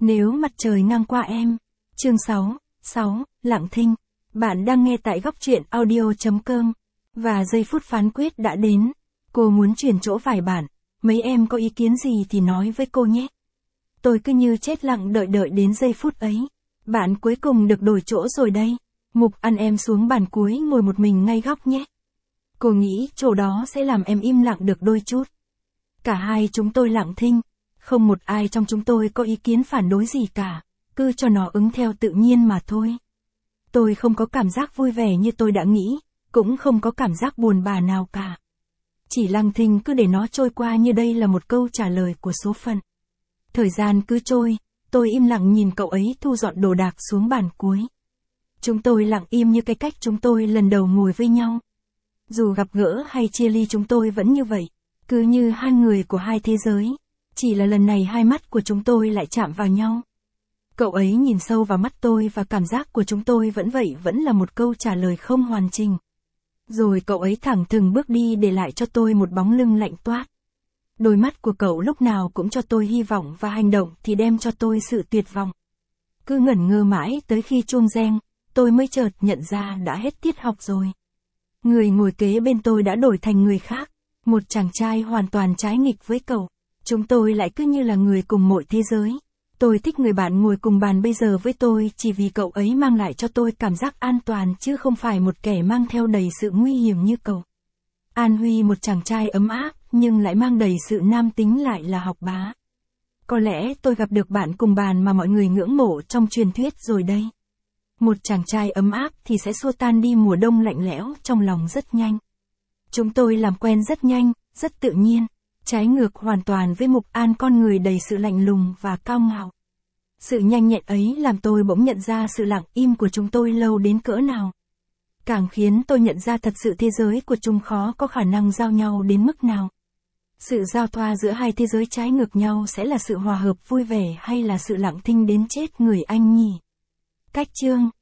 Nếu mặt trời ngang qua em. Chương 6, Lặng Thinh. Bạn đang nghe tại góc truyện audio.com. Và giây phút phán quyết đã đến. Cô muốn chuyển chỗ vài bạn. Mấy em có ý kiến gì thì nói với cô nhé. Tôi cứ như chết lặng đợi đến giây phút ấy. Bạn cuối cùng được đổi chỗ rồi đây. Mục ăn em xuống bàn cuối ngồi một mình ngay góc nhé. Cô nghĩ chỗ đó sẽ làm em im lặng được đôi chút. Cả hai chúng tôi lặng thinh. Không một ai trong chúng tôi có ý kiến phản đối gì cả. Cứ cho nó ứng theo tự nhiên mà thôi. Tôi không có cảm giác vui vẻ như tôi đã nghĩ. Cũng không có cảm giác buồn bã nào cả. Chỉ lặng thinh cứ để nó trôi qua như đây là một câu trả lời của số phận. Thời gian cứ trôi, tôi im lặng nhìn cậu ấy thu dọn đồ đạc xuống bàn cuối. Chúng tôi lặng im như cái cách chúng tôi lần đầu ngồi với nhau. Dù gặp gỡ hay chia ly chúng tôi vẫn như vậy, cứ như hai người của hai thế giới. Chỉ là lần này hai mắt của chúng tôi lại chạm vào nhau. Cậu ấy nhìn sâu vào mắt tôi và cảm giác của chúng tôi vẫn vậy, vẫn là một câu trả lời không hoàn chỉnh. Rồi cậu ấy thẳng thừng bước đi để lại cho tôi một bóng lưng lạnh toát. Đôi mắt của cậu lúc nào cũng cho tôi hy vọng và hành động thì đem cho tôi sự tuyệt vọng. Cứ ngẩn ngơ mãi tới khi chuông reng, tôi mới chợt nhận ra đã hết tiết học rồi. Người ngồi kế bên tôi đã đổi thành người khác, một chàng trai hoàn toàn trái nghịch với cậu. Chúng tôi lại cứ như là người cùng một thế giới. Tôi thích người bạn ngồi cùng bàn bây giờ với tôi chỉ vì cậu ấy mang lại cho tôi cảm giác an toàn chứ không phải một kẻ mang theo đầy sự nguy hiểm như cậu. An Huy, một chàng trai ấm áp nhưng lại mang đầy sự nam tính, lại là học bá. Có lẽ tôi gặp được bạn cùng bàn mà mọi người ngưỡng mộ trong truyền thuyết rồi đây. Một chàng trai ấm áp thì sẽ xua tan đi mùa đông lạnh lẽo trong lòng rất nhanh. Chúng tôi làm quen rất nhanh, rất tự nhiên. Trái ngược hoàn toàn với Mục An, con người đầy sự lạnh lùng và cao ngạo. Sự nhanh nhẹn ấy làm tôi bỗng nhận ra sự lặng im của chúng tôi lâu đến cỡ nào. Càng khiến tôi nhận ra thật sự thế giới của chúng khó có khả năng giao nhau đến mức nào. Sự giao thoa giữa hai thế giới trái ngược nhau sẽ là sự hòa hợp vui vẻ hay là sự lặng thinh đến chết người anh nhỉ? Cách chương